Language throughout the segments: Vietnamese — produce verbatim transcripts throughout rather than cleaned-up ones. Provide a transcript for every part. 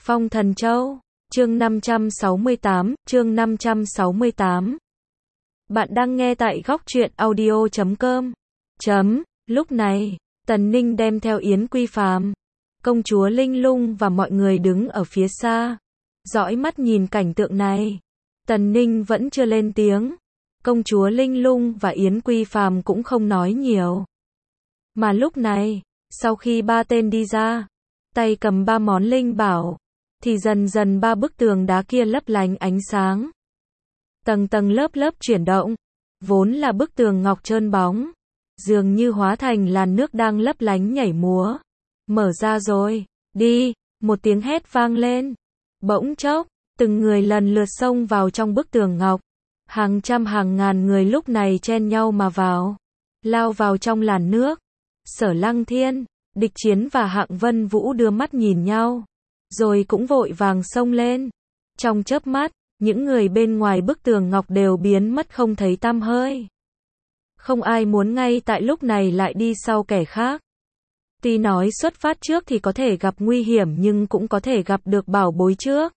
Phong Thần Châu, chương năm trăm sáu mươi tám, chương năm trăm sáu mươi tám. Bạn đang nghe tại góc truyện audio chấm com. Chấm, lúc này, Tần Ninh đem theo Yến Quy Phàm, công chúa Linh Lung và mọi người đứng ở phía xa, dõi mắt nhìn cảnh tượng này. Tần Ninh vẫn chưa lên tiếng, công chúa Linh Lung và Yến Quy Phàm cũng không nói nhiều. Mà lúc này, sau khi ba tên đi ra, tay cầm ba món linh bảo, thì dần dần ba bức tường đá kia lấp lánh ánh sáng. Tầng tầng lớp lớp chuyển động, vốn là bức tường ngọc trơn bóng, dường như hóa thành làn nước đang lấp lánh nhảy múa. Mở ra rồi, đi, một tiếng hét vang lên. Bỗng chốc, từng người lần lượt xông vào trong bức tường ngọc. Hàng trăm hàng ngàn người lúc này chen nhau mà vào, lao vào trong làn nước. Sở Lăng Thiên, Địch Chiến và Hạng Vân Vũ đưa mắt nhìn nhau, rồi cũng vội vàng xông lên. Trong chớp mắt, những người bên ngoài bức tường ngọc đều biến mất không thấy tăm hơi. Không ai muốn ngay tại lúc này lại đi sau kẻ khác. Tuy nói xuất phát trước thì có thể gặp nguy hiểm nhưng cũng có thể gặp được bảo bối trước.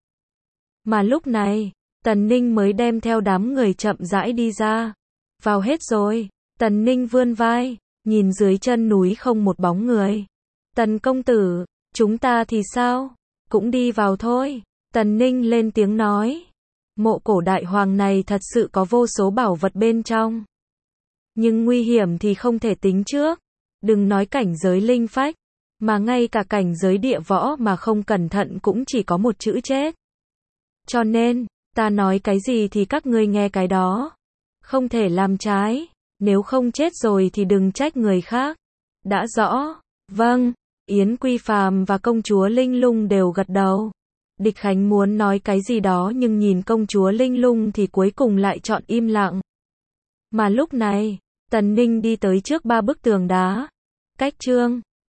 Mà lúc này, Tần Ninh mới đem theo đám người chậm rãi đi ra. Vào hết rồi, Tần Ninh vươn vai, nhìn dưới chân núi không một bóng người. Tần công tử, chúng ta thì sao? Cũng đi vào thôi. Tần Ninh lên tiếng nói. Mộ cổ đại hoàng này thật sự có vô số bảo vật bên trong. Nhưng nguy hiểm thì không thể tính trước. Đừng nói cảnh giới linh phách, mà ngay cả cảnh giới địa võ mà không cẩn thận cũng chỉ có một chữ chết. Cho nên, ta nói cái gì thì các ngươi nghe cái đó. Không thể làm trái, nếu không chết rồi thì đừng trách người khác. Đã rõ, vâng. Yến Quy Phàm và công chúa Linh Lung đều gật đầu. Địch Khánh muốn nói cái gì đó nhưng nhìn công chúa Linh Lung thì cuối cùng lại chọn im lặng. Mà lúc này, Tần Ninh đi tới trước ba bức tường đá, cách Trương